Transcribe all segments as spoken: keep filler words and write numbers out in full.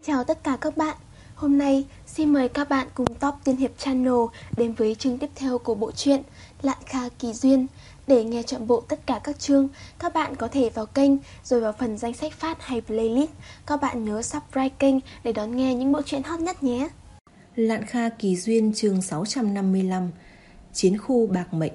Chào tất cả các bạn. Hôm nay xin mời các bạn cùng Top Tiên Hiệp Channel đến với chương tiếp theo của bộ truyện Lạn Kha Kỳ Duyên. Để nghe trọn bộ tất cả các chương, các bạn có thể vào kênh rồi vào phần danh sách phát hay playlist. Các bạn nhớ subscribe kênh để đón nghe những bộ truyện hot nhất nhé. Lạn Kha Kỳ Duyên chương sáu trăm năm mươi lăm. Chiến khu bạc mệnh.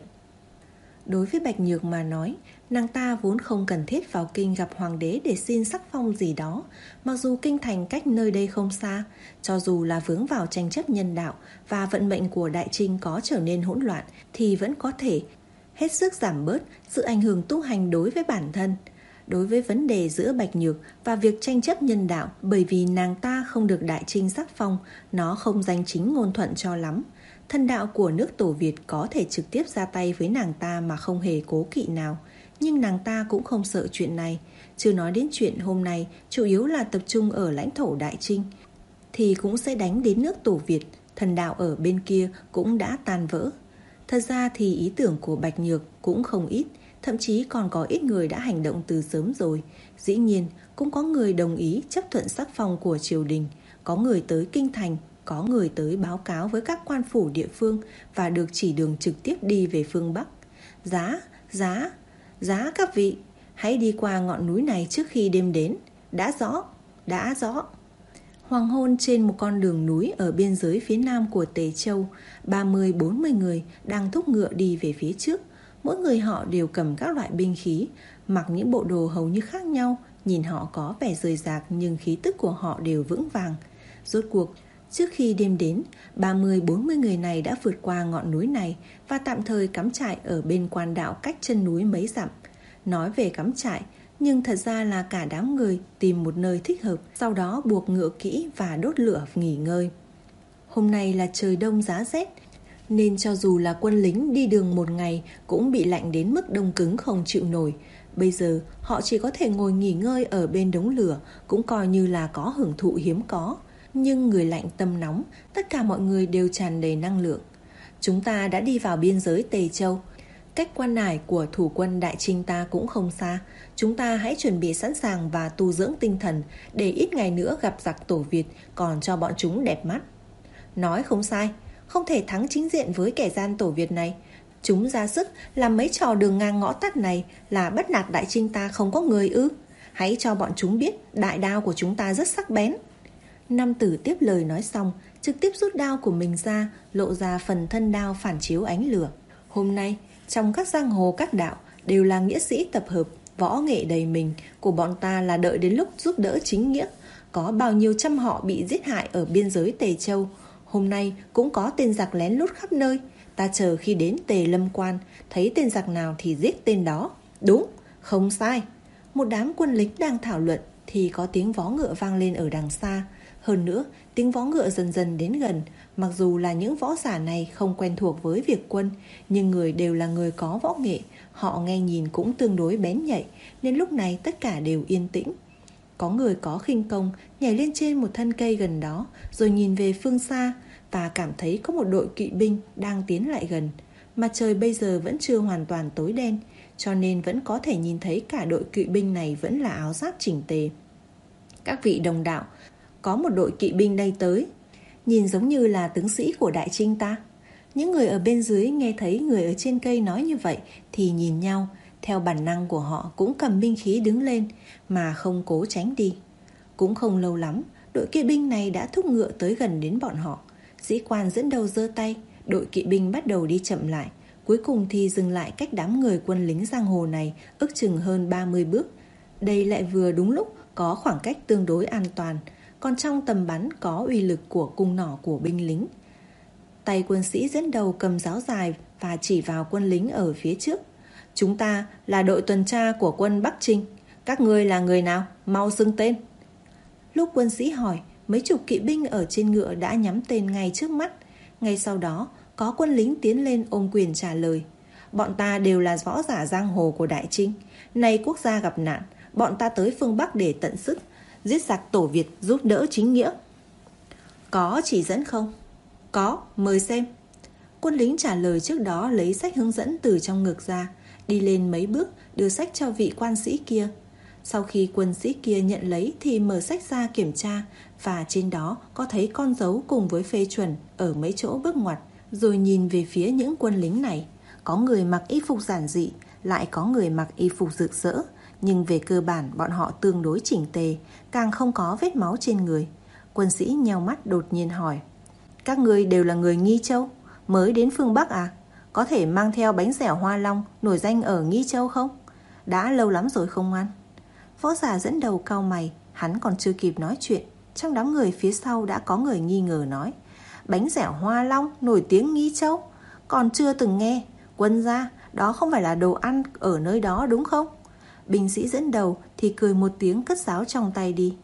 Đối với Bạch Nhược mà nói, nàng ta vốn không cần thiết vào kinh gặp hoàng đế để xin sắc phong gì đó. Mặc dù kinh thành cách nơi đây không xa, cho dù là vướng vào tranh chấp nhân đạo và vận mệnh của Đại Trinh có trở nên hỗn loạn, thì vẫn có thể hết sức giảm bớt sự ảnh hưởng tu hành đối với bản thân. Đối với vấn đề giữa Bạch Nhược và việc tranh chấp nhân đạo, bởi vì nàng ta không được Đại Trinh sắc phong, nó không danh chính ngôn thuận cho lắm. Thân đạo của nước Tổ Việt có thể trực tiếp ra tay với nàng ta mà không hề cố kỵ nào. Nhưng nàng ta cũng không sợ chuyện này. Chưa nói đến chuyện hôm nay chủ yếu là tập trung ở lãnh thổ Đại Trinh, thì cũng sẽ đánh đến nước Tổ Việt. Thần đạo ở bên kia cũng đã tan vỡ. Thật ra thì ý tưởng của Bạch Nhược cũng không ít, thậm chí còn có ít người đã hành động từ sớm rồi. Dĩ nhiên cũng có người đồng ý chấp thuận sắc phong của triều đình. Có người tới kinh thành, có người tới báo cáo với các quan phủ địa phương và được chỉ đường trực tiếp đi về phương Bắc. Giá, giá, giá các vị, hãy đi qua ngọn núi này trước khi đêm đến. Đã rõ, đã rõ. Hoàng hôn trên một con đường núi ở biên giới phía nam của Tề Châu, ba mươi bốn mươi người đang thúc ngựa đi về phía trước. Mỗi người họ đều cầm các loại binh khí, mặc những bộ đồ hầu như khác nhau. Nhìn họ có vẻ rời rạc nhưng khí tức của họ đều vững vàng. Rốt cuộc, trước khi đêm đến, ba mươi bốn mươi người này đã vượt qua ngọn núi này và tạm thời cắm trại ở bên quan đạo cách chân núi mấy dặm. Nói về cắm trại, nhưng thật ra là cả đám người tìm một nơi thích hợp, sau đó buộc ngựa kỹ và đốt lửa nghỉ ngơi. Hôm nay là trời đông giá rét, nên cho dù là quân lính đi đường một ngày cũng bị lạnh đến mức đông cứng không chịu nổi. Bây giờ họ chỉ có thể ngồi nghỉ ngơi ở bên đống lửa, cũng coi như là có hưởng thụ hiếm có. Nhưng người lạnh tâm nóng, tất cả mọi người đều tràn đầy năng lượng. Chúng ta đã đi vào biên giới Tề Châu. Cách quan nải của thủ quân Đại Trinh ta cũng không xa. Chúng ta hãy chuẩn bị sẵn sàng và tu dưỡng tinh thần, để ít ngày nữa gặp giặc Tổ Việt còn cho bọn chúng đẹp mắt. Nói không sai, không thể thắng chính diện với kẻ gian Tổ Việt này. Chúng ra sức làm mấy trò đường ngang ngõ tắt này là bắt nạt Đại Trinh ta không có người ư? Hãy cho bọn chúng biết đại đao của chúng ta rất sắc bén. Nam tử tiếp lời nói xong, trực tiếp rút đao của mình ra, lộ ra phần thân đao phản chiếu ánh lửa. Hôm nay, trong các giang hồ các đạo đều là nghĩa sĩ tập hợp, võ nghệ đầy mình, của bọn ta là đợi đến lúc giúp đỡ chính nghĩa. Có bao nhiêu trăm họ bị giết hại ở biên giới Tề Châu, hôm nay cũng có tên giặc lén lút khắp nơi. Ta chờ khi đến Tề Lâm Quan, thấy tên giặc nào thì giết tên đó. Đúng, không sai. Một đám quân lính đang thảo luận thì có tiếng vó ngựa vang lên ở đằng xa. Hơn nữa, tiếng vó ngựa dần dần đến gần. Mặc dù là những võ giả này không quen thuộc với việc quân, nhưng người đều là người có võ nghệ. Họ nghe nhìn cũng tương đối bén nhạy, nên lúc này tất cả đều yên tĩnh. Có người có khinh công nhảy lên trên một thân cây gần đó, rồi nhìn về phương xa và cảm thấy có một đội kỵ binh đang tiến lại gần. Mặt trời bây giờ vẫn chưa hoàn toàn tối đen, cho nên vẫn có thể nhìn thấy cả đội kỵ binh này vẫn là áo giáp chỉnh tề. Các vị đồng đạo, có một đội kỵ binh đây tới, nhìn giống như là tướng sĩ của Đại Trinh ta. Những người ở bên dưới nghe thấy người ở trên cây nói như vậy thì nhìn nhau, theo bản năng của họ cũng cầm binh khí đứng lên mà không cố tránh đi. Cũng không lâu lắm, đội kỵ binh này đã thúc ngựa tới gần đến bọn họ. Sĩ quan dẫn đầu giơ tay, đội kỵ binh bắt đầu đi chậm lại, cuối cùng thì dừng lại cách đám người quân lính giang hồ này ước chừng hơn ba mươi bước. Đây lại vừa đúng lúc có khoảng cách tương đối an toàn, còn trong tầm bắn có uy lực của cung nỏ của binh lính. Tay quân sĩ dẫn đầu cầm giáo dài và chỉ vào quân lính ở phía trước. Chúng ta là đội tuần tra của quân Bắc Trinh. Các ngươi là người nào? Mau xưng tên. Lúc quân sĩ hỏi, mấy chục kỵ binh ở trên ngựa đã nhắm tên ngay trước mắt. Ngay sau đó, có quân lính tiến lên ôm quyền trả lời. Bọn ta đều là võ giả giang hồ của Đại Trinh. Nay quốc gia gặp nạn, bọn ta tới phương Bắc để tận sức giết giặc Tổ Việt, giúp đỡ chính nghĩa. Có chỉ dẫn không? Có, mời xem. Quân lính trả lời trước đó lấy sách hướng dẫn từ trong ngực ra, đi lên mấy bước đưa sách cho vị quan sĩ kia. Sau khi quân sĩ kia nhận lấy thì mở sách ra kiểm tra và trên đó có thấy con dấu cùng với phê chuẩn ở mấy chỗ bước ngoặt. Rồi nhìn về phía những quân lính này, có người mặc y phục giản dị, lại có người mặc y phục rực rỡ, nhưng về cơ bản bọn họ tương đối chỉnh tề, càng không có vết máu trên người. Quân sĩ nheo mắt đột nhiên hỏi: các ngươi đều là người Nghi Châu, mới đến phương Bắc à? Có thể mang theo bánh dẻo Hoa Long nổi danh ở Nghi Châu không? Đã lâu lắm rồi không ăn. Võ giả dẫn đầu cau mày, hắn còn chưa kịp nói chuyện, trong đám người phía sau đã có người nghi ngờ nói: bánh dẻo Hoa Long nổi tiếng Nghi Châu? Còn chưa từng nghe. Quân gia, đó không phải là đồ ăn ở nơi đó đúng không? Binh sĩ dẫn đầu thì cười một tiếng, cất giáo trong tay đi.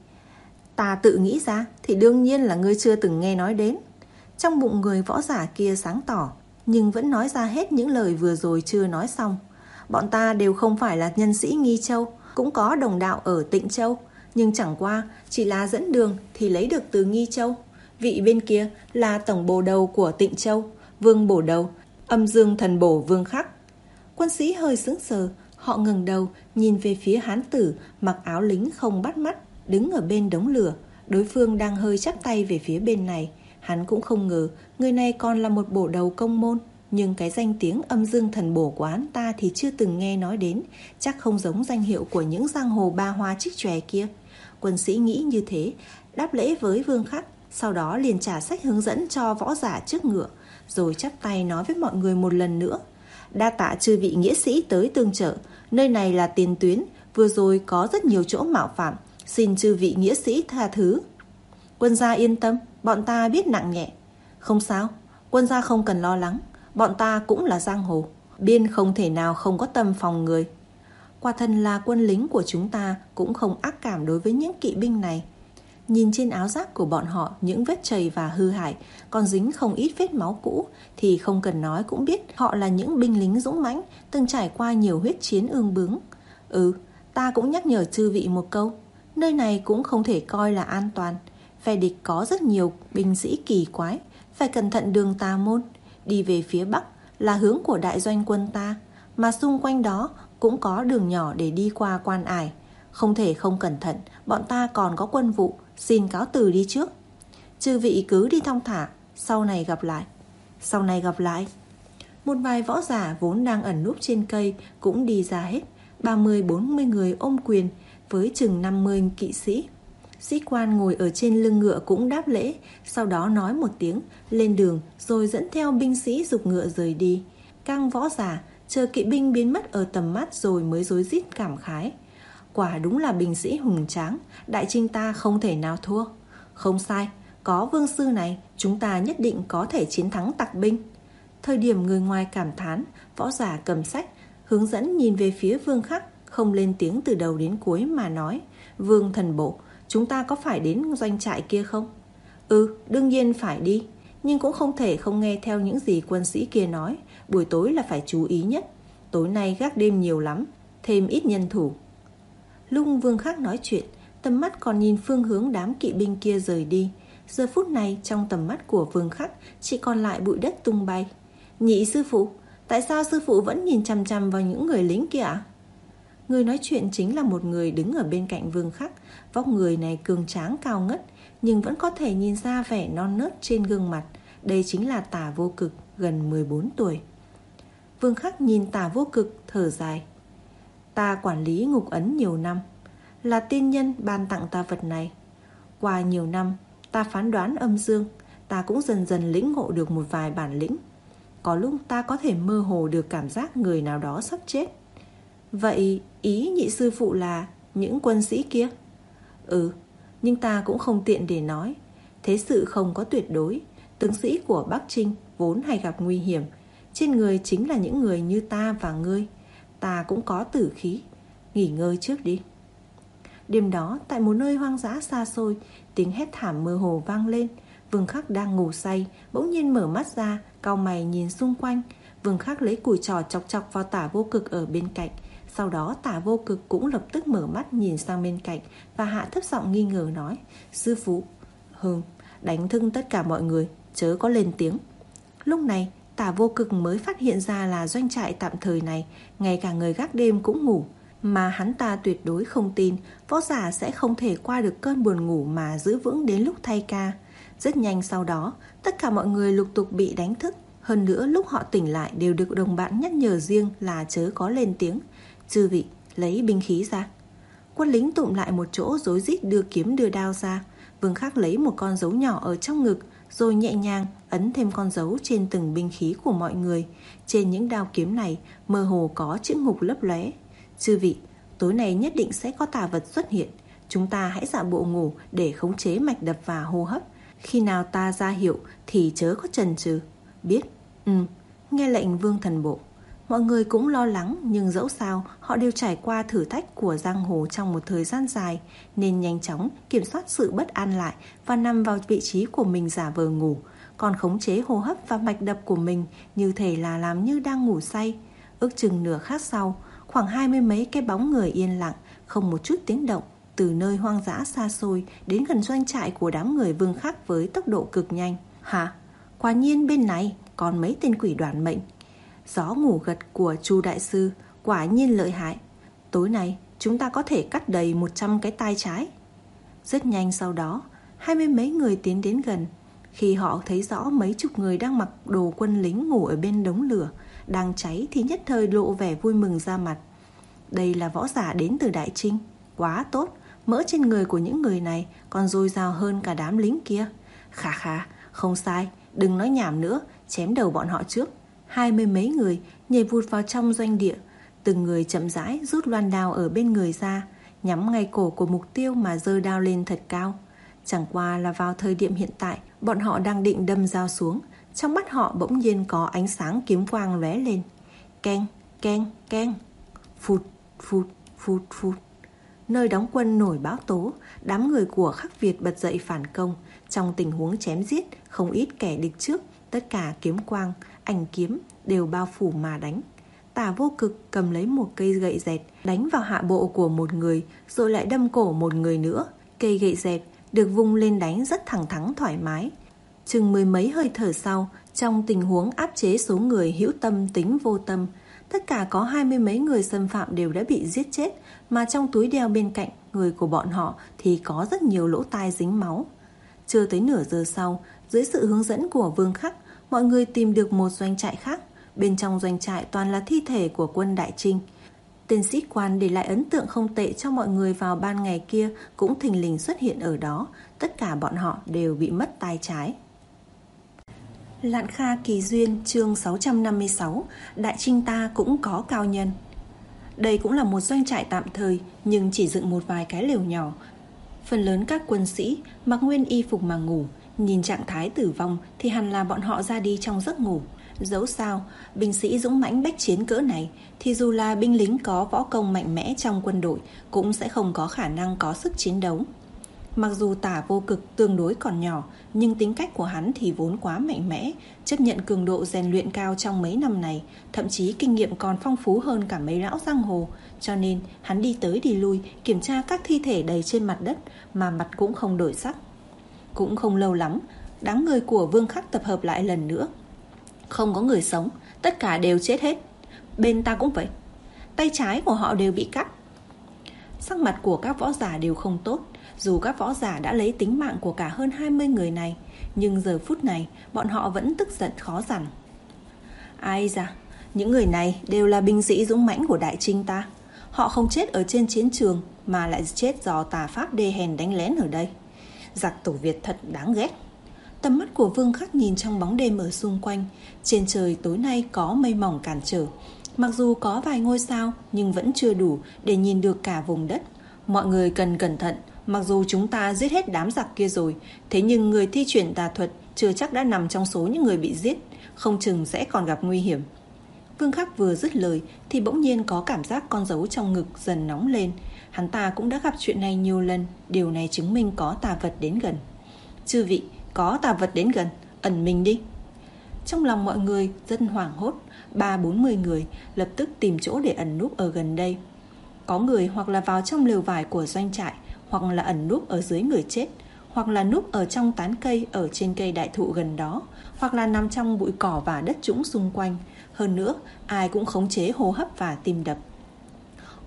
Ta tự nghĩ ra thì đương nhiên là ngươi chưa từng nghe nói đến. Trong bụng người võ giả kia sáng tỏ, nhưng vẫn nói ra hết những lời vừa rồi chưa nói xong. Bọn ta đều không phải là nhân sĩ Nghi Châu, cũng có đồng đạo ở Tịnh Châu, nhưng chẳng qua chỉ là dẫn đường thì lấy được từ Nghi Châu. Vị bên kia là tổng bổ đầu của Tịnh Châu, Vương Bổ Đầu, Âm Dương Thần Bổ Vương Khắc. Quân sĩ hơi sững sờ, họ ngẩng đầu nhìn về phía hán tử mặc áo lính không bắt mắt, đứng ở bên đống lửa. Đối phương đang hơi chắp tay về phía bên này. Hắn cũng không ngờ người này còn là một bổ đầu công môn, nhưng cái danh tiếng Âm Dương Thần Bổ của hắn ta thì chưa từng nghe nói đến, chắc không giống danh hiệu của những giang hồ ba hoa trích chòe kia. Quân sĩ nghĩ như thế, đáp lễ với Vương Khắc, sau đó liền trả sách hướng dẫn cho võ giả trước ngựa, rồi chắp tay nói với mọi người một lần nữa: đa tạ chư vị nghĩa sĩ tới tương trợ, nơi này là tiền tuyến, vừa rồi có rất nhiều chỗ mạo phạm, xin chư vị nghĩa sĩ tha thứ. Quân gia yên tâm, bọn ta biết nặng nhẹ. Không sao, quân gia không cần lo lắng, bọn ta cũng là giang hồ, biên không thể nào không có tâm phòng người. Quả thân là quân lính của chúng ta cũng không ác cảm đối với những kỵ binh này. Nhìn trên áo giáp của bọn họ những vết chày và hư hại, còn dính không ít vết máu cũ, thì không cần nói cũng biết họ là những binh lính dũng mãnh, từng trải qua nhiều huyết chiến ương bướng. Ừ, ta cũng nhắc nhở chư vị một câu, nơi này cũng không thể coi là an toàn. Phe địch có rất nhiều binh sĩ kỳ quái, phải cẩn thận đường tà môn. Đi về phía bắc là hướng của đại doanh quân ta, mà xung quanh đó cũng có đường nhỏ để đi qua quan ải. Không thể không cẩn thận, bọn ta còn có quân vụ, xin cáo từ đi trước. Chư vị cứ đi thong thả, sau này gặp lại. Sau này gặp lại. Một vài võ giả vốn đang ẩn núp trên cây cũng đi ra hết, ba mươi bốn mươi người ôm quyền với chừng năm mươi kỵ sĩ. Sĩ quan ngồi ở trên lưng ngựa cũng đáp lễ, sau đó nói một tiếng, lên đường, rồi dẫn theo binh sĩ giục ngựa rời đi. Các võ giả chờ kỵ binh biến mất ở tầm mắt rồi mới rối rít cảm khái: quả đúng là binh sĩ hùng tráng, đại trinh ta không thể nào thua. Không sai, có vương sư này, chúng ta nhất định có thể chiến thắng tặc binh. Thời điểm người ngoài cảm thán, võ giả cầm sách hướng dẫn nhìn về phía Vương Khắc, không lên tiếng từ đầu đến cuối mà nói: Vương Thần Bổ, chúng ta có phải đến doanh trại kia không? Ừ, đương nhiên phải đi, nhưng cũng không thể không nghe theo những gì quân sĩ kia nói. Buổi tối là phải chú ý nhất, tối nay gác đêm nhiều lắm, thêm ít nhân thủ. Lúc Vương Khắc nói chuyện, tầm mắt còn nhìn phương hướng đám kỵ binh kia rời đi. Giờ phút này trong tầm mắt của Vương Khắc chỉ còn lại bụi đất tung bay. Nhị sư phụ, tại sao sư phụ vẫn nhìn chằm chằm vào những người lính kia ạ? Người nói chuyện chính là một người đứng ở bên cạnh Vương Khắc. Vóc người này cường tráng cao ngất, nhưng vẫn có thể nhìn ra vẻ non nớt trên gương mặt. Đây chính là Tả Vô Cực, gần mười bốn tuổi. Vương Khắc nhìn Tả Vô Cực thở dài: ta quản lý ngục ấn nhiều năm, là tiên nhân ban tặng ta vật này. Qua nhiều năm ta phán đoán âm dương, ta cũng dần dần lĩnh ngộ được một vài bản lĩnh. Có lúc ta có thể mơ hồ được cảm giác người nào đó sắp chết. Vậy ý nhị sư phụ là những quân sĩ kia? Ừ, nhưng ta cũng không tiện để nói. Thế sự không có tuyệt đối. Tướng sĩ của Bắc Trinh vốn hay gặp nguy hiểm. Trên người chính là những người như ta và ngươi. Ta cũng có tử khí. Nghỉ ngơi trước đi. Đêm đó tại một nơi hoang dã xa xôi, tiếng hét thảm mơ hồ vang lên. Vương Khắc đang ngủ say, bỗng nhiên mở mắt ra, cau mày nhìn xung quanh. Vương Khắc lấy củi trò chọc chọc vào Tả Vô Cực ở bên cạnh. Sau đó Tả Vô Cực cũng lập tức mở mắt nhìn sang bên cạnh và hạ thấp giọng nghi ngờ nói: sư phụ. Hừm, đánh thức tất cả mọi người, chớ có lên tiếng. Lúc này Tả Vô Cực mới phát hiện ra là doanh trại tạm thời này ngay cả người gác đêm cũng ngủ. Mà hắn ta tuyệt đối không tin võ giả sẽ không thể qua được cơn buồn ngủ mà giữ vững đến lúc thay ca. Rất nhanh sau đó, tất cả mọi người lục tục bị đánh thức. Hơn nữa lúc họ tỉnh lại đều được đồng bạn nhắc nhở riêng là chớ có lên tiếng. Chư vị, lấy binh khí ra. Quân lính tụm lại một chỗ rối rít đưa kiếm đưa đao ra. Vương Khắc lấy một con dấu nhỏ ở trong ngực, rồi nhẹ nhàng ấn thêm con dấu trên từng binh khí của mọi người. Trên những đao kiếm này mơ hồ có chữ ngục lấp lóe. Chư vị, tối nay nhất định sẽ có tà vật xuất hiện. Chúng ta hãy giả bộ ngủ để khống chế mạch đập và hô hấp. Khi nào ta ra hiệu thì chớ có chần chừ. Biết? Ừ, nghe lệnh Vương Thần Bộ. Mọi người cũng lo lắng, nhưng dẫu sao họ đều trải qua thử thách của giang hồ trong một thời gian dài, nên nhanh chóng kiểm soát sự bất an lại và nằm vào vị trí của mình giả vờ ngủ, còn khống chế hô hấp và mạch đập của mình như thể là làm như đang ngủ say. Ước chừng nửa khắc sau, khoảng hai mươi mấy cái bóng người yên lặng, không một chút tiếng động, từ nơi hoang dã xa xôi đến gần doanh trại của đám người Vương Khắc với tốc độ cực nhanh. Hả? Quả nhiên bên này còn mấy tên quỷ đoản mệnh. Gió ngủ gật của Chu đại sư quả nhiên lợi hại. Tối nay chúng ta có thể cắt đầy một trăm cái tai trái. Rất nhanh sau đó, hai mươi mấy người tiến đến gần. Khi họ thấy rõ mấy chục người đang mặc đồ quân lính ngủ ở bên đống lửa đang cháy thì nhất thời lộ vẻ vui mừng ra mặt. Đây là võ giả đến từ Đại Trinh. Quá tốt, mỡ trên người của những người này còn dồi dào hơn cả đám lính kia. Khà khà, không sai, đừng nói nhảm nữa, chém đầu bọn họ trước. Hai mươi mấy người nhảy vụt vào trong doanh địa. Từng người chậm rãi rút loan đao ở bên người ra, nhắm ngay cổ của mục tiêu mà giơ đao lên thật cao. Chẳng qua là vào thời điểm hiện tại, bọn họ đang định đâm dao xuống. Trong mắt họ bỗng nhiên có ánh sáng kiếm quang lóe lên. Keng, keng, keng. Phụt, phụt, phụt, phụt. Nơi đóng quân nổi bão tố, đám người của Khắc Việt bật dậy phản công. Trong tình huống chém giết, không ít kẻ địch trước, tất cả kiếm quang, ảnh kiếm đều bao phủ mà đánh. Tả Vô Cực cầm lấy một cây gậy dẹt đánh vào hạ bộ của một người, rồi lại đâm cổ một người nữa. Cây gậy dẹt được vung lên đánh rất thẳng thắn thoải mái. Chừng mười mấy hơi thở sau, trong tình huống áp chế số người hữu tâm tính vô tâm, tất cả có hai mươi mấy người xâm phạm đều đã bị giết chết, mà trong túi đeo bên cạnh người của bọn họ thì có rất nhiều lỗ tai dính máu. Chưa tới nửa giờ sau, dưới sự hướng dẫn của Vương Khắc, mọi người tìm được một doanh trại khác. Bên trong doanh trại toàn là thi thể của quân Đại Trinh. Tên sĩ quan để lại ấn tượng không tệ cho mọi người vào ban ngày kia cũng thình lình xuất hiện ở đó. Tất cả bọn họ đều bị mất tai trái. Lạn Kha Kỳ Duyên chương sáu trăm năm mươi sáu. Đại Trinh ta cũng có cao nhân. Đây cũng là một doanh trại tạm thời, nhưng chỉ dựng một vài cái lều nhỏ. Phần lớn các quân sĩ mặc nguyên y phục mà ngủ. Nhìn trạng thái tử vong thì hẳn là bọn họ ra đi trong giấc ngủ. Dẫu sao, binh sĩ dũng mãnh bách chiến cỡ này thì dù là binh lính có võ công mạnh mẽ trong quân đội cũng sẽ không có khả năng có sức chiến đấu. Mặc dù Tả Vô Cực tương đối còn nhỏ, nhưng tính cách của hắn thì vốn quá mạnh mẽ, chấp nhận cường độ rèn luyện cao trong mấy năm này, thậm chí kinh nghiệm còn phong phú hơn cả mấy lão giang hồ. Cho nên hắn đi tới đi lui, kiểm tra các thi thể đầy trên mặt đất mà mặt cũng không đổi sắc. Cũng không lâu lắm, đám người của Vương Khắc tập hợp lại lần nữa. Không có người sống, tất cả đều chết hết. Bên ta cũng vậy, tay trái của họ đều bị cắt. Sắc mặt của các võ giả đều không tốt. Dù các võ giả đã lấy tính mạng của cả hơn hai mươi người này, nhưng giờ phút này bọn họ vẫn tức giận khó dằn. Ai da, những người này đều là binh sĩ dũng mãnh của Đại Trinh ta. Họ không chết ở trên chiến trường mà lại chết do tà pháp đê hèn đánh lén ở đây. Giặc Tổ Việt thật đáng ghét. Tầm mắt của Vương Khắc nhìn trong bóng đêm ở xung quanh. Trên trời tối nay có mây mỏng cản trở. Mặc dù có vài ngôi sao nhưng vẫn chưa đủ để nhìn được cả vùng đất. Mọi người cần cẩn thận. Mặc dù chúng ta giết hết đám giặc kia rồi, thế nhưng người thi chuyển tà thuật chưa chắc đã nằm trong số những người bị giết, không chừng sẽ còn gặp nguy hiểm. Vương Khắc vừa dứt lời thì bỗng nhiên có cảm giác con dấu trong ngực dần nóng lên. Hắn ta cũng đã gặp chuyện này nhiều lần. Điều này chứng minh có tà vật đến gần. Chư vị, có tà vật đến gần, ẩn mình đi. Trong lòng mọi người rất hoảng hốt. Ba bốn mươi người lập tức tìm chỗ để ẩn núp ở gần đây. Có người hoặc là vào trong lều vải của doanh trại, hoặc là ẩn núp ở dưới người chết, hoặc là núp ở trong tán cây ở trên cây đại thụ gần đó, hoặc là nằm trong bụi cỏ và đất trũng xung quanh. Hơn nữa, ai cũng khống chế hô hấp và tim đập.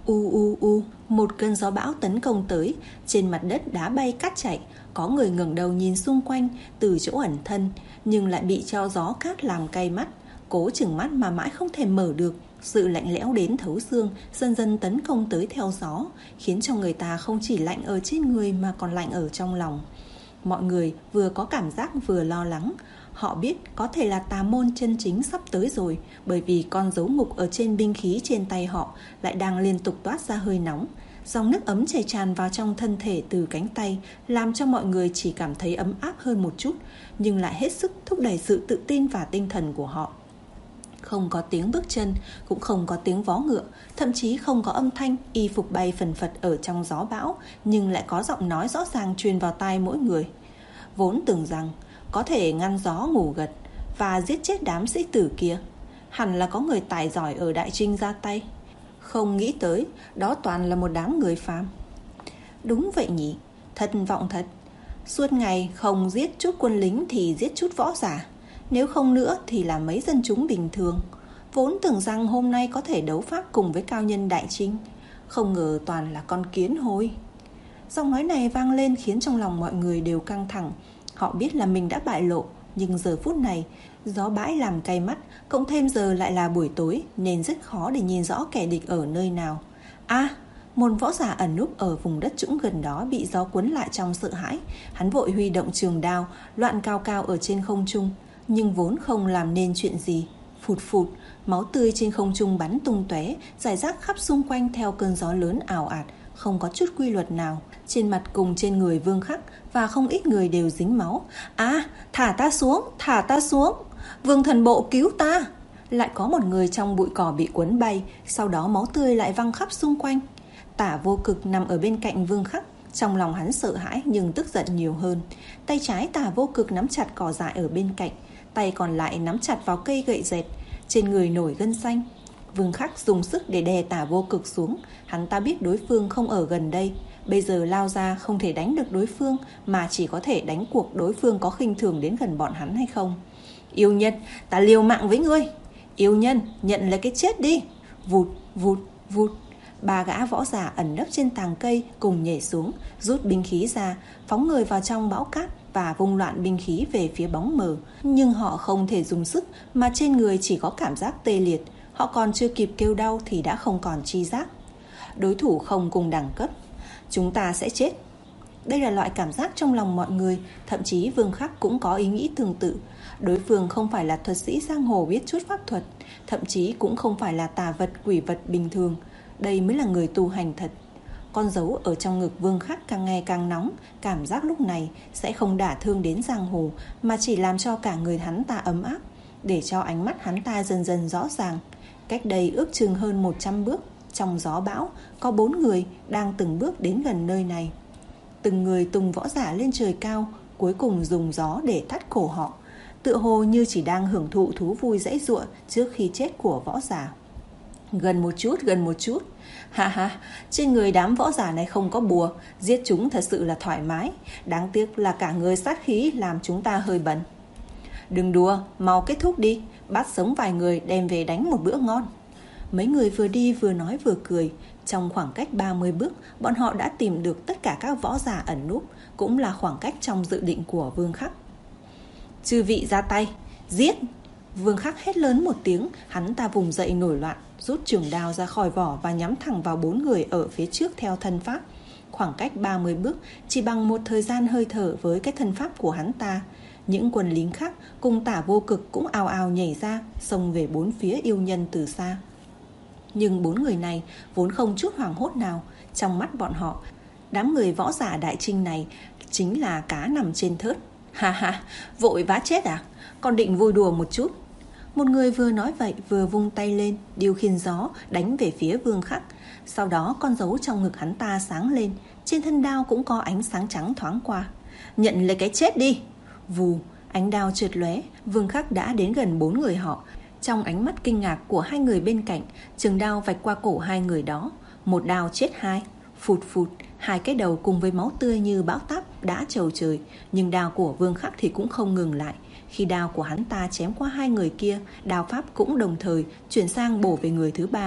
U u u, một cơn gió bão tấn công tới, trên mặt đất đá bay cát chạy. Có người ngẩng đầu nhìn xung quanh từ chỗ ẩn thân, nhưng lại bị cho gió cát làm cay mắt. Cố chừng mắt mà mãi không thể mở được. Sự lạnh lẽo đến thấu xương dần dần tấn công tới theo gió, khiến cho người ta không chỉ lạnh ở trên người mà còn lạnh ở trong lòng. Mọi người vừa có cảm giác vừa lo lắng. Họ biết có thể là tà môn chân chính sắp tới rồi, bởi vì con dấu ngục ở trên binh khí trên tay họ lại đang liên tục toát ra hơi nóng. Dòng nước ấm chảy tràn vào trong thân thể từ cánh tay, làm cho mọi người chỉ cảm thấy ấm áp hơn một chút, nhưng lại hết sức thúc đẩy sự tự tin và tinh thần của họ. Không có tiếng bước chân, cũng không có tiếng vó ngựa, thậm chí không có âm thanh y phục bay phần phật ở trong gió bão, nhưng lại có giọng nói rõ ràng truyền vào tai mỗi người. Vốn tưởng rằng có thể ngăn gió ngủ gật và giết chết đám sĩ tử kia, hẳn là có người tài giỏi ở Đại Trinh ra tay. Không nghĩ tới, đó toàn là một đám người phàm. Đúng vậy nhỉ, thật vọng thật. Suốt ngày không giết chút quân lính thì giết chút võ giả, nếu không nữa thì là mấy dân chúng bình thường. Vốn tưởng rằng hôm nay có thể đấu pháp cùng với cao nhân Đại Trinh, không ngờ toàn là con kiến hôi. Giọng nói này vang lên khiến trong lòng mọi người đều căng thẳng. Họ biết là mình đã bại lộ, nhưng giờ phút này gió bãi làm cay mắt, cộng thêm giờ lại là buổi tối nên rất khó để nhìn rõ kẻ địch ở nơi nào. À, một võ giả ẩn núp ở vùng đất trũng gần đó bị gió cuốn lại trong sợ hãi. Hắn vội huy động trường đao, loạn cao cao ở trên không trung, nhưng vốn không làm nên chuyện gì. Phụt phụt, máu tươi trên không trung bắn tung tóe, rải rác khắp xung quanh theo cơn gió lớn ào ạt, không có chút quy luật nào. Trên mặt cùng trên người Vương Khắc và không ít người đều dính máu. À, thả ta xuống, thả ta xuống, Vương thần bộ cứu ta. Lại có một người trong bụi cỏ bị cuốn bay, sau đó máu tươi lại văng khắp xung quanh. Tả Vô Cực nằm ở bên cạnh Vương Khắc, trong lòng hắn sợ hãi nhưng tức giận nhiều hơn. Tay trái Tả Vô Cực nắm chặt cỏ dại ở bên cạnh, tay còn lại nắm chặt vào cây gậy dẹt, trên người nổi gân xanh. Vương Khắc dùng sức để đè Tả Vô Cực xuống. Hắn ta biết đối phương không ở gần đây, bây giờ lao ra không thể đánh được đối phương, mà chỉ có thể đánh cuộc đối phương có khinh thường đến gần bọn hắn hay không. Yêu nhân, ta liều mạng với ngươi. Yêu nhân, nhận lấy cái chết đi. Vụt, vụt, vụt. Ba gã võ giả ẩn nấp trên tàng cây cùng nhảy xuống, rút binh khí ra, phóng người vào trong bão cát và vung loạn binh khí về phía bóng mờ. Nhưng họ không thể dùng sức, mà trên người chỉ có cảm giác tê liệt. Họ còn chưa kịp kêu đau thì đã không còn chi giác. Đối thủ không cùng đẳng cấp, chúng ta sẽ chết. Đây là loại cảm giác trong lòng mọi người. Thậm chí Vương Khắc cũng có ý nghĩ tương tự. Đối phương không phải là thuật sĩ giang hồ biết chút pháp thuật, thậm chí cũng không phải là tà vật quỷ vật bình thường. Đây mới là người tu hành thật. Con dấu ở trong ngực Vương Khắc càng ngày càng nóng. Cảm giác lúc này sẽ không đả thương đến giang hồ, mà chỉ làm cho cả người hắn ta ấm áp, để cho ánh mắt hắn ta dần dần rõ ràng. Cách đây ước chừng hơn một trăm bước, trong gió bão có bốn người đang từng bước đến gần nơi này. Từng người tung võ giả lên trời cao, cuối cùng dùng gió để thắt cổ họ, tựa hồ như chỉ đang hưởng thụ thú vui giãy giụa trước khi chết của võ giả. Gần một chút, gần một chút. Ha ha, trên người đám võ giả này không có bùa, giết chúng thật sự là thoải mái. Đáng tiếc là cả người sát khí làm chúng ta hơi bận. Đừng đùa, mau kết thúc đi, bắt sống vài người đem về đánh một bữa ngon. Mấy người vừa đi vừa nói vừa cười. Trong khoảng cách ba mươi bước, bọn họ đã tìm được tất cả các võ giả ẩn núp, cũng là khoảng cách trong dự định của Vương Khắc. Chư vị ra tay, giết! Vương Khắc hét lớn một tiếng, hắn ta vùng dậy nổi loạn, rút trường đao ra khỏi vỏ và nhắm thẳng vào bốn người ở phía trước theo thân pháp. Khoảng cách ba mươi bước chỉ bằng một thời gian hơi thở với cái thân pháp của hắn ta. Những quân lính khác cùng Tả Vô Cực cũng ào ào nhảy ra, xông về bốn phía yêu nhân từ xa. Nhưng bốn người này vốn không chút hoảng hốt nào. Trong mắt bọn họ, đám người võ giả Đại Trinh này chính là cá nằm trên thớt. Ha ha, vội vã chết à? Còn định vui đùa một chút. Một người vừa nói vậy vừa vung tay lên, điều khiển gió đánh về phía Vương Khắc. Sau đó con dấu trong ngực hắn ta sáng lên, trên thân đao cũng có ánh sáng trắng thoáng qua. Nhận lấy cái chết đi. Vù, ánh đao trượt lóe, Vương Khắc đã đến gần bốn người họ. Trong ánh mắt kinh ngạc của hai người bên cạnh, trường đao vạch qua cổ hai người đó. Một đao chết hai. Phụt phụt, hai cái đầu cùng với máu tươi như bão táp đã trầu trời. Nhưng đao của Vương Khắc thì cũng không ngừng lại. Khi đao của hắn ta chém qua hai người kia, đao pháp cũng đồng thời chuyển sang bổ về người thứ ba.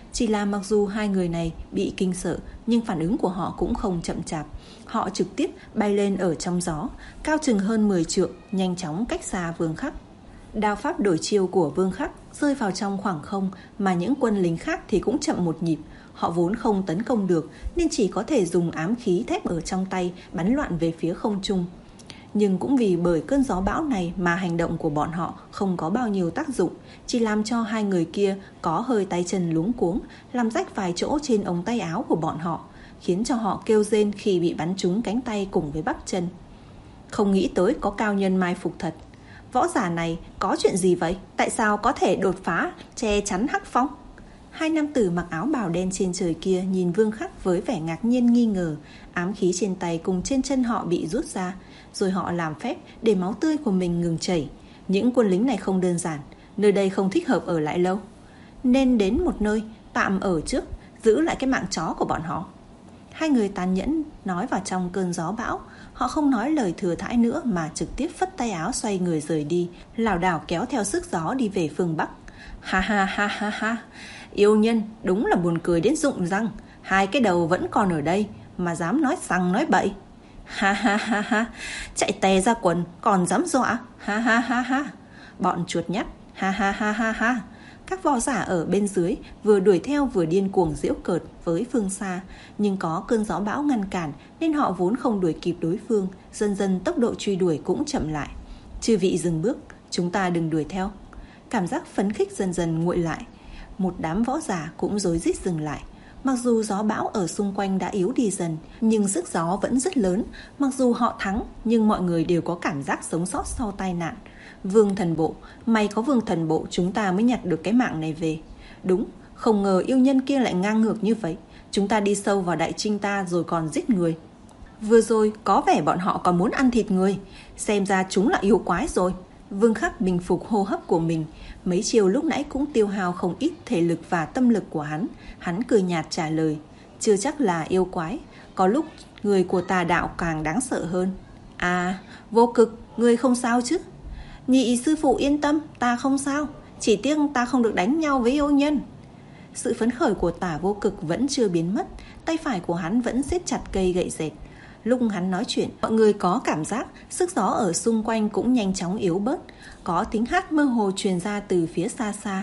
Chỉ là mặc dù hai người này bị kinh sợ, nhưng phản ứng của họ cũng không chậm chạp. Họ trực tiếp bay lên ở trong gió, cao chừng hơn mười trượng, nhanh chóng cách xa Vương Khắc. Đao pháp đổi chiêu của Vương Khắc rơi vào trong khoảng không, mà những quân lính khác thì cũng chậm một nhịp. Họ vốn không tấn công được nên chỉ có thể dùng ám khí thép ở trong tay bắn loạn về phía không trung. Nhưng cũng vì bởi cơn gió bão này mà hành động của bọn họ không có bao nhiêu tác dụng, chỉ làm cho hai người kia có hơi tay chân luống cuống, làm rách vài chỗ trên ống tay áo của bọn họ, khiến cho họ kêu rên khi bị bắn trúng cánh tay cùng với bắp chân. Không nghĩ tới có cao nhân mai phục thật. Võ giả này có chuyện gì vậy? Tại sao có thể đột phá, che chắn hắc phong? Hai nam tử mặc áo bào đen trên trời kia nhìn Vương Khắc với vẻ ngạc nhiên nghi ngờ. Ám khí trên tay cùng trên chân họ bị rút ra, rồi họ làm phép để máu tươi của mình ngừng chảy. Những quân lính này không đơn giản, nơi đây không thích hợp ở lại lâu, nên đến một nơi tạm ở trước, giữ lại cái mạng chó của bọn họ. Hai người tàn nhẫn nói vào trong cơn gió bão. Họ không nói lời thừa thãi nữa mà trực tiếp phất tay áo xoay người rời đi, lảo đảo kéo theo sức gió đi về phương Bắc. Ha ha ha ha ha, yêu nhân đúng là buồn cười đến rụng răng. Hai cái đầu vẫn còn ở đây mà dám nói xăng nói bậy. Ha ha ha ha, chạy tè ra quần còn dám dọa. Ha ha ha ha, bọn chuột nhắt. Ha ha ha ha ha. Các võ giả ở bên dưới vừa đuổi theo vừa điên cuồng giễu cợt với phương xa, nhưng có cơn gió bão ngăn cản nên họ vốn không đuổi kịp đối phương. Dần dần tốc độ truy đuổi cũng chậm lại. Chư vị dừng bước, chúng ta đừng đuổi theo. Cảm giác phấn khích dần dần nguội lại. Một đám võ giả cũng rối rít dừng lại. Mặc dù gió bão ở xung quanh đã yếu đi dần, nhưng sức gió vẫn rất lớn. Mặc dù họ thắng, nhưng mọi người đều có cảm giác sống sót sau tai nạn. Vương thần bộ, may có vương thần bộ chúng ta mới nhặt được cái mạng này về. Đúng, không ngờ yêu nhân kia lại ngang ngược như vậy. Chúng ta đi sâu vào đại trinh ta rồi còn giết người. Vừa rồi có vẻ bọn họ còn muốn ăn thịt người. Xem ra chúng là yêu quái rồi. Vương Khắc bình phục hô hấp của mình. Mấy chiều lúc nãy cũng tiêu hao không ít thể lực và tâm lực của hắn. Hắn cười nhạt trả lời, chưa chắc là yêu quái, có lúc người của tà đạo càng đáng sợ hơn. À, Vô Cực, ngươi không sao chứ? Nhị sư phụ yên tâm, ta không sao. Chỉ tiếc ta không được đánh nhau với yêu nhân. Sự phấn khởi của Tả Vô Cực vẫn chưa biến mất. Tay phải của hắn vẫn siết chặt cây gậy dệt. Lúc hắn nói chuyện, mọi người có cảm giác sức gió ở xung quanh cũng nhanh chóng yếu bớt. Có tiếng hát mơ hồ truyền ra từ phía xa xa.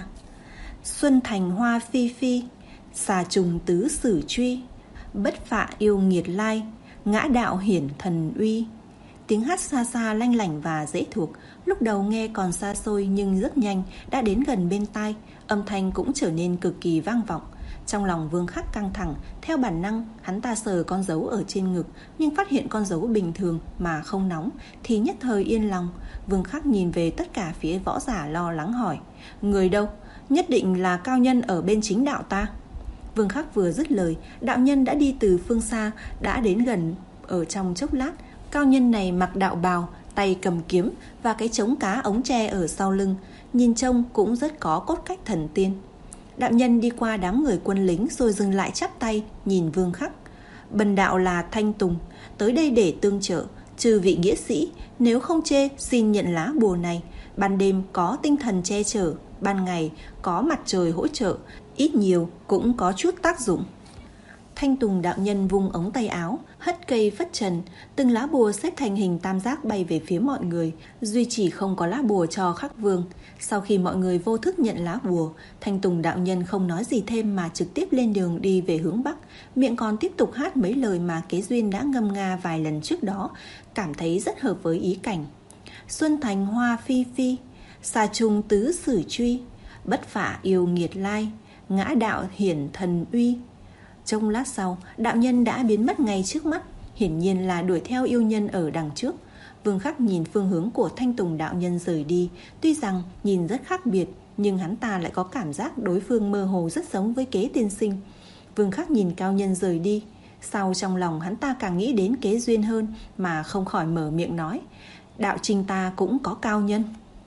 Xuân thành hoa phi phi, xà trùng tứ sử truy, bất phạ yêu nghiệt lai, ngã đạo hiển thần uy. Tiếng hát xa xa lanh lảnh và dễ thuộc. Lúc đầu nghe còn xa xôi nhưng rất nhanh đã đến gần bên tai. Âm thanh cũng trở nên cực kỳ vang vọng. Trong lòng Vương Khắc căng thẳng. Theo bản năng hắn ta sờ con dấu ở trên ngực, nhưng phát hiện con dấu bình thường mà không nóng thì nhất thời yên lòng. Vương Khắc nhìn về tất cả phía võ giả lo lắng hỏi, người đâu? Nhất định là cao nhân ở bên chính đạo ta. Vương Khắc vừa dứt lời, đạo nhân đã đi từ phương xa, đã đến gần ở trong chốc lát. Cao nhân này mặc đạo bào, tay cầm kiếm và cái trống cá ống tre ở sau lưng, nhìn trông cũng rất có cốt cách thần tiên. Đạo nhân đi qua đám người quân lính rồi dừng lại chắp tay nhìn Vương Khắc. Bần đạo là Thanh Tùng, tới đây để tương trợ. Chư vị nghĩa sĩ, nếu không chê xin nhận lá bùa này. Ban đêm có tinh thần che chở, ban ngày có mặt trời hỗ trợ, ít nhiều cũng có chút tác dụng. Thanh Tùng đạo nhân vung ống tay áo, hất cây phất trần, từng lá bùa xếp thành hình tam giác bay về phía mọi người, duy chỉ không có lá bùa cho Khắc Vương. Sau khi mọi người vô thức nhận lá bùa, Thanh Tùng đạo nhân không nói gì thêm mà trực tiếp lên đường đi về hướng Bắc, miệng còn tiếp tục hát mấy lời mà Kế Duyên đã ngâm nga vài lần trước đó, cảm thấy rất hợp với ý cảnh. Xuân thành hoa phi phi, xà trùng tứ sử truy, bất phả yêu nghiệt lai, ngã đạo hiển thần uy. Trong lát sau, đạo nhân đã biến mất ngay trước mắt, hiển nhiên là đuổi theo yêu nhân ở đằng trước. Vương Khắc nhìn phương hướng của Thanh Tùng đạo nhân rời đi, tuy rằng nhìn rất khác biệt, nhưng hắn ta lại có cảm giác đối phương mơ hồ rất giống với Kế tiên sinh. Vương Khắc nhìn cao nhân rời đi, sau trong lòng hắn ta càng nghĩ đến Kế Duyên hơn mà không khỏi mở miệng nói, đạo trinh ta cũng có cao nhân.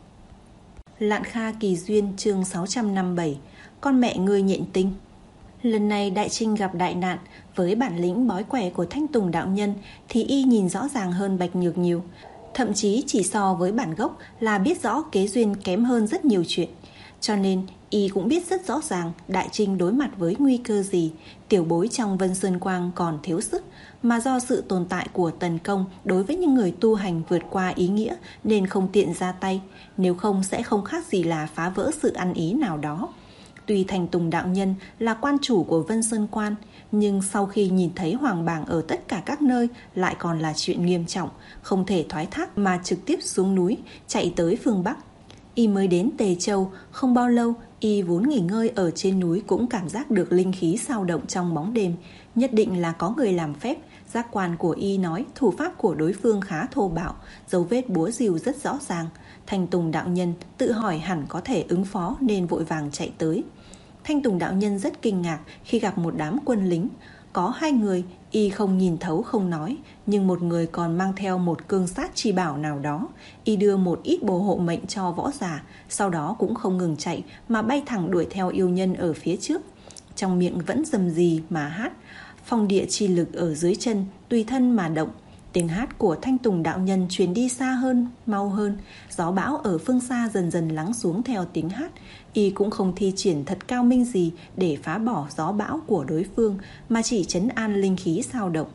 Lạn Kha Kỳ Duyên chương sáu trăm năm mươi bảy, con mẹ ngươi nhện tinh. Lần này Đại Trinh gặp đại nạn, với bản lĩnh bói quẻ của Thanh Tùng đạo nhân thì y nhìn rõ ràng hơn Bạch Nhược nhiều. Thậm chí chỉ so với bản gốc là biết rõ Kế Duyên kém hơn rất nhiều chuyện. Cho nên y cũng biết rất rõ ràng Đại Trinh đối mặt với nguy cơ gì. Tiểu bối trong Vân Sơn Quang còn thiếu sức, mà do sự tồn tại của tần công đối với những người tu hành vượt qua ý nghĩa nên không tiện ra tay, nếu không sẽ không khác gì là phá vỡ sự ăn ý nào đó. Tuy Thanh Tùng đạo nhân là quan chủ của Vân Sơn Quan, nhưng sau khi nhìn thấy hoàng bảng ở tất cả các nơi lại còn là chuyện nghiêm trọng, không thể thoái thác mà trực tiếp xuống núi, chạy tới phương Bắc. Y mới đến Tề Châu, không bao lâu, y vốn nghỉ ngơi ở trên núi cũng cảm giác được linh khí xao động trong bóng đêm. Nhất định là có người làm phép. Giác quan của y nói thủ pháp của đối phương khá thô bạo, dấu vết búa rìu rất rõ ràng. Thanh Tùng đạo nhân tự hỏi hẳn có thể ứng phó nên vội vàng chạy tới. Thanh Tùng đạo nhân rất kinh ngạc khi gặp một đám quân lính. Có hai người y không nhìn thấu không nói, nhưng một người còn mang theo một cương sát chi bảo nào đó. Y đưa một ít bồ hộ mệnh cho võ giả, sau đó cũng không ngừng chạy mà bay thẳng đuổi theo yêu nhân ở phía trước. Trong miệng vẫn rầm rì mà hát, phong địa chi lực ở dưới chân tùy thân mà động. Tiếng hát của Thanh Tùng đạo nhân truyền đi xa hơn, mau hơn. Gió bão ở phương xa dần dần lắng xuống theo tiếng hát. Y cũng không thi triển thật cao minh gì để phá bỏ gió bão của đối phương, mà chỉ trấn an linh khí xao động.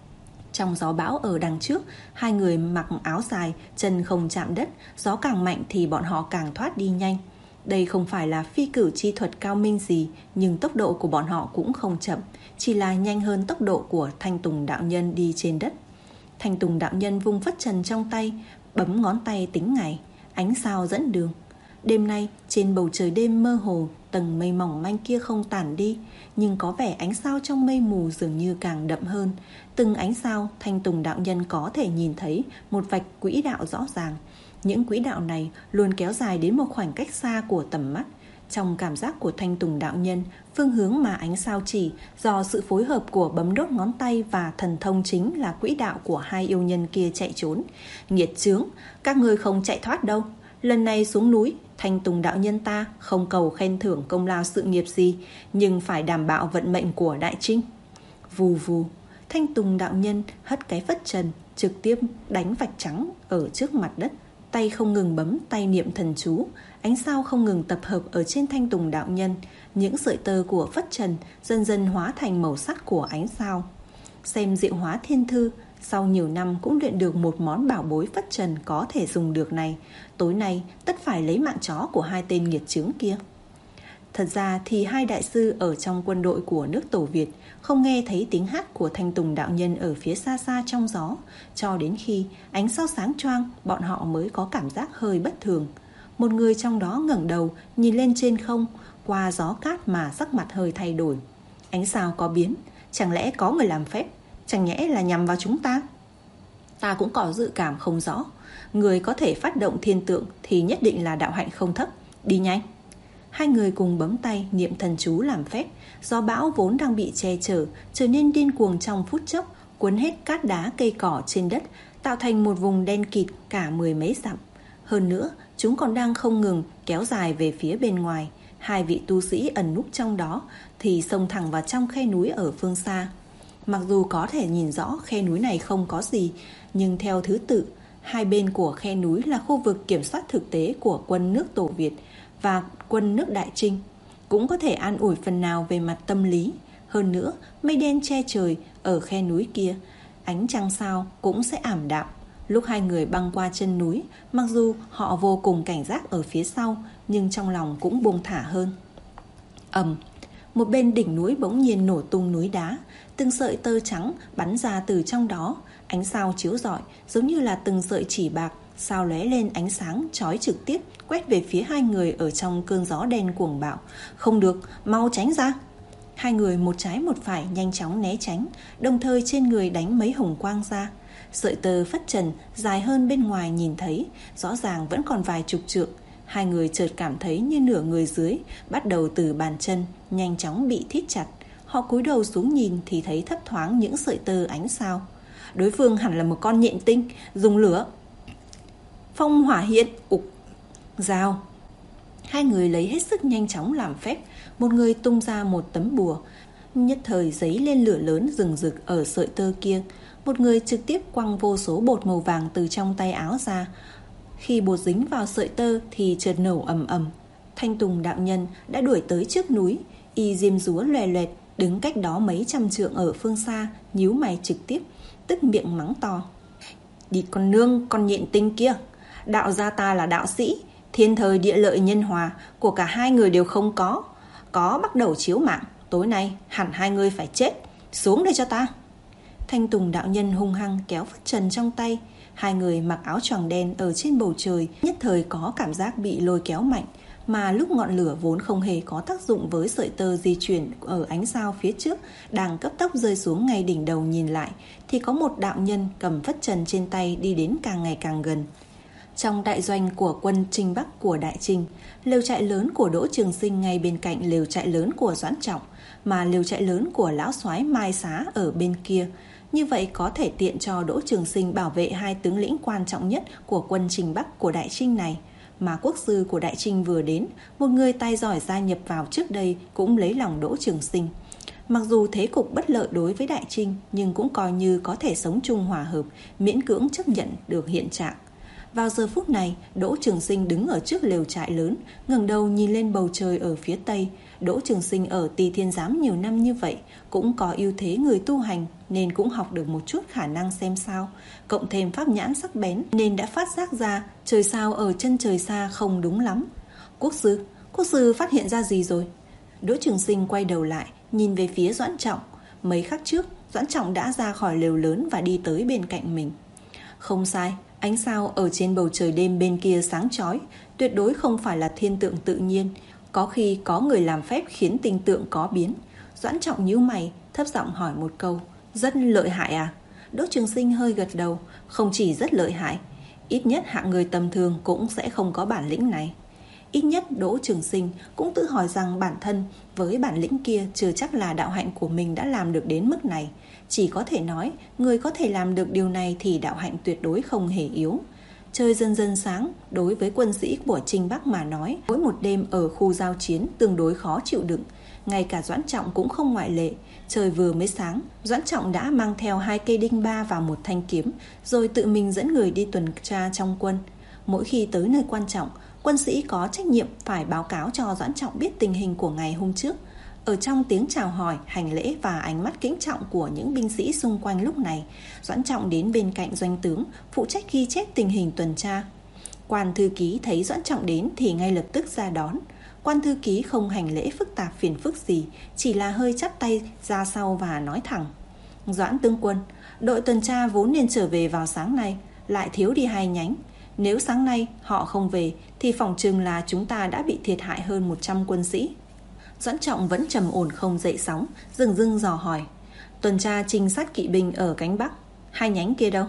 Trong gió bão ở đằng trước, hai người mặc áo dài, chân không chạm đất. Gió càng mạnh thì bọn họ càng thoát đi nhanh. Đây không phải là phi cử chi thuật cao minh gì, nhưng tốc độ của bọn họ cũng không chậm, chỉ là nhanh hơn tốc độ của Thanh Tùng đạo nhân đi trên đất. Thanh Tùng đạo nhân vung phất trần trong tay, bấm ngón tay tính ngày, ánh sao dẫn đường. Đêm nay trên bầu trời đêm mơ hồ, tầng mây mỏng manh kia không tản đi, nhưng có vẻ ánh sao trong mây mù dường như càng đậm hơn. Từng ánh sao Thanh Tùng đạo nhân có thể nhìn thấy một vạch quỹ đạo rõ ràng. Những quỹ đạo này luôn kéo dài đến một khoảng cách xa của tầm mắt. Trong cảm giác của Thanh Tùng đạo nhân, phương hướng mà ánh sao chỉ do sự phối hợp của bấm đốt ngón tay và thần thông chính là quỹ đạo của hai yêu nhân kia chạy trốn. Nghiệt chướng, các ngươi không chạy thoát đâu. Lần này xuống núi, Thanh Tùng đạo nhân ta không cầu khen thưởng công lao sự nghiệp gì, nhưng phải đảm bảo vận mệnh của Đại Trinh. Vù vù, Thanh Tùng đạo nhân hất cái phất trần, trực tiếp đánh vạch trắng ở trước mặt đất. Tay không ngừng bấm tay niệm thần chú. Ánh sao không ngừng tập hợp ở trên Thanh Tùng đạo nhân. Những sợi tơ của phất trần dần dần hóa thành màu sắc của ánh sao. Xem Diệu Hóa Thiên Thư, sau nhiều năm cũng luyện được một món bảo bối phất trần có thể dùng được này. Tối nay tất phải lấy mạng chó của hai tên nghiệt chướng kia. Thật ra thì hai đại sư ở trong quân đội của nước Tổ Việt không nghe thấy tiếng hát của Thanh Tùng đạo nhân ở phía xa xa trong gió, cho đến khi ánh sao sáng choang bọn họ mới có cảm giác hơi bất thường. Một người trong đó ngẩng đầu nhìn lên trên không, qua gió cát mà sắc mặt hơi thay đổi. Ánh sao có biến, chẳng lẽ có người làm phép, chẳng nhẽ là nhằm vào chúng ta? Ta cũng có dự cảm không rõ. Người có thể phát động thiên tượng thì nhất định là đạo hạnh không thấp. Đi nhanh. Hai người cùng bấm tay niệm thần chú làm phép. Gió bão vốn đang bị che chở trở nên điên cuồng trong phút chốc, cuốn hết cát đá cây cỏ trên đất, tạo thành một vùng đen kịt cả mười mấy dặm. Hơn nữa, chúng còn đang không ngừng kéo dài về phía bên ngoài. Hai vị tu sĩ ẩn núp trong đó thì xông thẳng vào trong khe núi ở phương xa. Mặc dù có thể nhìn rõ khe núi này không có gì, nhưng theo thứ tự, hai bên của khe núi là khu vực kiểm soát thực tế của quân nước Tổ Việt và quân nước Đại Trinh, cũng có thể an ủi phần nào về mặt tâm lý. Hơn nữa, mây đen che trời ở khe núi kia, ánh trăng sao cũng sẽ ảm đạm. Lúc hai người băng qua chân núi, mặc dù họ vô cùng cảnh giác ở phía sau, nhưng trong lòng cũng buông thả hơn. Ầm, một bên đỉnh núi bỗng nhiên nổ tung núi đá, từng sợi tơ trắng bắn ra từ trong đó, ánh sao chiếu rọi giống như là từng sợi chỉ bạc, sao lóe lên ánh sáng chói trực tiếp quét về phía hai người ở trong cơn gió đen cuồng bạo. Không được, mau tránh ra. Hai người một trái một phải nhanh chóng né tránh, đồng thời trên người đánh mấy hồng quang ra. Sợi tơ phất trần dài hơn bên ngoài nhìn thấy, rõ ràng vẫn còn vài chục trượng. Hai người chợt cảm thấy như nửa người dưới bắt đầu từ bàn chân nhanh chóng bị thít chặt. Họ cúi đầu xuống nhìn thì thấy thấp thoáng những sợi tơ ánh sao. Đối phương hẳn là một con nhện tinh, dùng lửa. Phong hỏa hiện, ục, dao. Hai người lấy hết sức nhanh chóng làm phép. Một người tung ra một tấm bùa, nhất thời giấy lên lửa lớn rừng rực ở sợi tơ kia. Một người trực tiếp quăng vô số bột màu vàng từ trong tay áo ra. Khi bột dính vào sợi tơ thì chợt nổ ầm ầm. Thanh Tùng đạo nhân đã đuổi tới trước núi, y diêm dúa loè loẹt, đứng cách đó mấy trăm trượng ở phương xa, nhíu mày trực tiếp, tức miệng mắng to. Đi con nương, con nhện tinh kia, đạo gia ta là đạo sĩ, thiên thời địa lợi nhân hòa của cả hai người đều không có, có bắt đầu chiếu mạng, tối nay hẳn hai người phải chết, xuống đây cho ta. Thanh Tùng đạo nhân hung hăng kéo phất trần trong tay, hai người mặc áo choàng đen ở trên bầu trời nhất thời có cảm giác bị lôi kéo mạnh, mà lúc ngọn lửa vốn không hề có tác dụng với sợi tơ di chuyển ở ánh sao phía trước đang cấp tốc rơi xuống ngay đỉnh đầu, nhìn lại thì có một đạo nhân cầm phất trần trên tay đi đến càng ngày càng gần. Trong đại doanh của quân Trinh Bắc của Đại Trinh, lều trại lớn của Đỗ Trường Sinh ngay bên cạnh lều trại lớn của Doãn Trọng, mà lều trại lớn của lão soái Mai Xá ở bên kia. Như vậy có thể tiện cho Đỗ Trường Sinh bảo vệ hai tướng lĩnh quan trọng nhất của quân Trinh Bắc của Đại Trinh này. Mà quốc sư của Đại Trinh vừa đến, một người tài giỏi gia nhập vào trước đây cũng lấy lòng Đỗ Trường Sinh. Mặc dù thế cục bất lợi đối với Đại Trinh, nhưng cũng coi như có thể sống chung hòa hợp, miễn cưỡng chấp nhận được hiện trạng. Vào giờ phút này, Đỗ Trường Sinh đứng ở trước lều trại lớn, ngẩng đầu nhìn lên bầu trời ở phía tây. Đỗ Trường Sinh ở Tỳ Thiên Giám nhiều năm như vậy, cũng có ưu thế người tu hành, nên cũng học được một chút khả năng xem sao, cộng thêm pháp nhãn sắc bén nên đã phát giác ra trời sao ở chân trời xa không đúng lắm. Quốc sư, quốc sư phát hiện ra gì rồi? Đỗ Trường Sinh quay đầu lại, nhìn về phía Doãn Trọng. Mấy khắc trước, Doãn Trọng đã ra khỏi lều lớn và đi tới bên cạnh mình. Không sai, ánh sao ở trên bầu trời đêm bên kia sáng chói, tuyệt đối không phải là thiên tượng tự nhiên. Có khi có người làm phép khiến tinh tượng có biến. Doãn Trọng nhíu mày, thấp giọng hỏi một câu. Rất lợi hại à? Đỗ Trường Sinh hơi gật đầu. Không chỉ rất lợi hại, ít nhất hạng người tầm thường cũng sẽ không có bản lĩnh này. Ít nhất Đỗ Trường Sinh cũng tự hỏi rằng bản thân với bản lĩnh kia chưa chắc là đạo hạnh của mình đã làm được đến mức này. Chỉ có thể nói, người có thể làm được điều này thì đạo hạnh tuyệt đối không hề yếu. Trời dần dần sáng, đối với quân sĩ của Trinh Bắc mà nói, mỗi một đêm ở khu giao chiến tương đối khó chịu đựng. Ngay cả Doãn Trọng cũng không ngoại lệ. Trời vừa mới sáng, Doãn Trọng đã mang theo hai cây đinh ba và một thanh kiếm, rồi tự mình dẫn người đi tuần tra trong quân. Mỗi khi tới nơi quan trọng, quân sĩ có trách nhiệm phải báo cáo cho Doãn Trọng biết tình hình của ngày hôm trước. Ở trong tiếng chào hỏi, hành lễ và ánh mắt kính trọng của những binh sĩ xung quanh lúc này, Doãn Trọng đến bên cạnh doanh tướng, phụ trách ghi chép tình hình tuần tra. Quan thư ký thấy Doãn Trọng đến thì ngay lập tức ra đón. Quan thư ký không hành lễ phức tạp phiền phức gì, chỉ là hơi chắp tay ra sau và nói thẳng. Doãn tướng quân, đội tuần tra vốn nên trở về vào sáng nay, lại thiếu đi hai nhánh. Nếu sáng nay họ không về thì phỏng chừng là chúng ta đã bị thiệt hại hơn một trăm quân sĩ. Doãn Trọng vẫn trầm ổn không dậy sóng, dừng dưng dò hỏi. Tuần tra trinh sát kỵ binh ở cánh Bắc, hai nhánh kia đâu?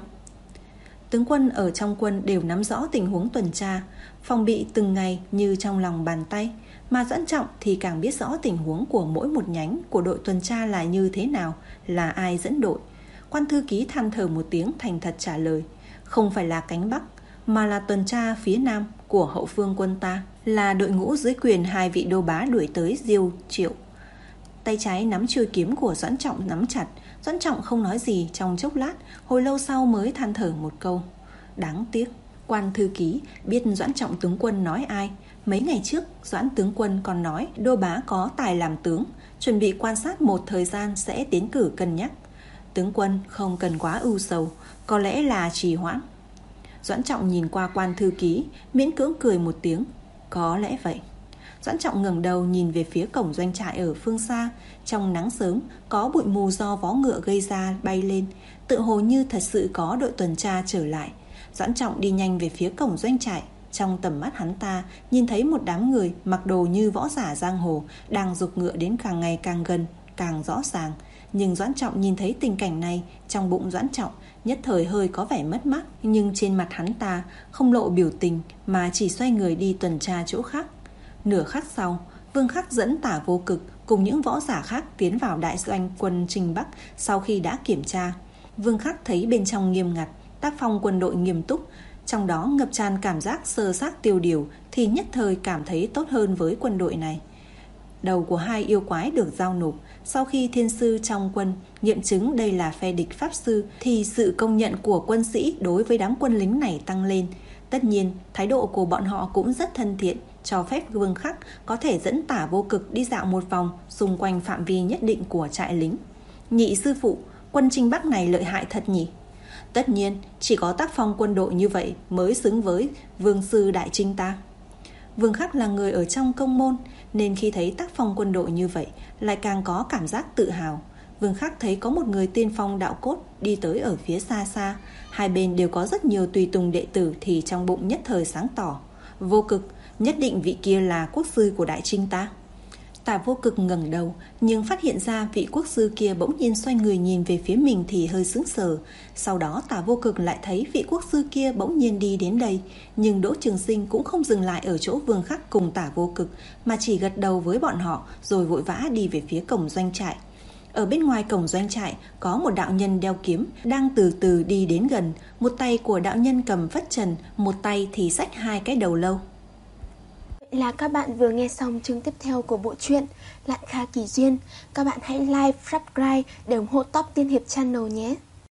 Tướng quân ở trong quân đều nắm rõ tình huống tuần tra, phòng bị từng ngày như trong lòng bàn tay. Mà Doãn Trọng thì càng biết rõ tình huống của mỗi một nhánh của đội tuần tra là như thế nào, là ai dẫn đội. Quan thư ký than thở một tiếng, thành thật trả lời. Không phải là cánh Bắc, mà là tuần tra phía Nam của hậu phương quân ta, là đội ngũ dưới quyền hai vị đô bá đuổi tới Diêu Triệu. Tay trái nắm chuôi kiếm của Doãn Trọng nắm chặt. Doãn Trọng không nói gì trong chốc lát, hồi lâu sau mới than thở một câu. Đáng tiếc. Quan thư ký biết Doãn Trọng tướng quân nói ai. Mấy ngày trước Doãn tướng quân còn nói đô bá có tài làm tướng, chuẩn bị quan sát một thời gian sẽ tiến cử cân nhắc. Tướng quân không cần quá ưu sầu, có lẽ là trì hoãn. Doãn Trọng nhìn qua quan thư ký, miễn cưỡng cười một tiếng. Có lẽ vậy. Doãn Trọng ngẩng đầu nhìn về phía cổng doanh trại ở phương xa. Trong nắng sớm, có bụi mù do vó ngựa gây ra bay lên, tự hồ như thật sự có đội tuần tra trở lại. Doãn Trọng đi nhanh về phía cổng doanh trại. Trong tầm mắt hắn ta, nhìn thấy một đám người mặc đồ như võ giả giang hồ đang giục ngựa đến càng ngày càng gần, càng rõ ràng. Nhưng Doãn Trọng nhìn thấy tình cảnh này, trong bụng Doãn Trọng nhất thời hơi có vẻ mất mát, nhưng trên mặt hắn ta không lộ biểu tình mà chỉ xoay người đi tuần tra chỗ khác. Nửa khắc sau, Vương Khắc dẫn Tả Vô Cực cùng những võ giả khác tiến vào đại doanh quân Trinh Bắc. Sau khi đã kiểm tra, Vương Khắc thấy bên trong nghiêm ngặt, tác phong quân đội nghiêm túc, trong đó ngập tràn cảm giác sơ sát tiêu điều, thì nhất thời cảm thấy tốt hơn với quân đội này. Đầu của hai yêu quái được giao nộp. Sau khi thiên sư trong quân nghiệm chứng đây là phe địch pháp sư, thì sự công nhận của quân sĩ đối với đám quân lính này tăng lên. Tất nhiên, thái độ của bọn họ cũng rất thân thiện, cho phép Vương Khắc có thể dẫn Tả Vô Cực đi dạo một vòng xung quanh phạm vi nhất định của trại lính. Nhị sư phụ, quân Trinh Bắc này lợi hại thật nhỉ? Tất nhiên, chỉ có tác phong quân đội như vậy mới xứng với Vương sư đại trinh ta. Vương Khắc là người ở trong công môn, nên khi thấy tác phong quân đội như vậy lại càng có cảm giác tự hào. Vương Khắc thấy có một người tiên phong đạo cốt đi tới ở phía xa xa, hai bên đều có rất nhiều tùy tùng đệ tử, thì trong bụng nhất thời sáng tỏ. Vô Cực, nhất định vị kia là quốc sư của đại trinh ta. Tả Vô Cực ngẩng đầu, nhưng phát hiện ra vị quốc sư kia bỗng nhiên xoay người nhìn về phía mình thì hơi sững sờ. Sau đó Tả Vô Cực lại thấy vị quốc sư kia bỗng nhiên đi đến đây, nhưng Đỗ Trường Sinh cũng không dừng lại ở chỗ Vương Khắc cùng Tả Vô Cực, mà chỉ gật đầu với bọn họ rồi vội vã đi về phía cổng doanh trại. Ở bên ngoài cổng doanh trại có một đạo nhân đeo kiếm đang từ từ đi đến gần, một tay của đạo nhân cầm phất trần, một tay thì xách hai cái đầu lâu. Vậy là các bạn vừa nghe xong chương tiếp theo của bộ truyện Lạn Kha Kỳ Duyên. Các bạn hãy like, subscribe để ủng hộ Top Tiên Hiệp Channel nhé.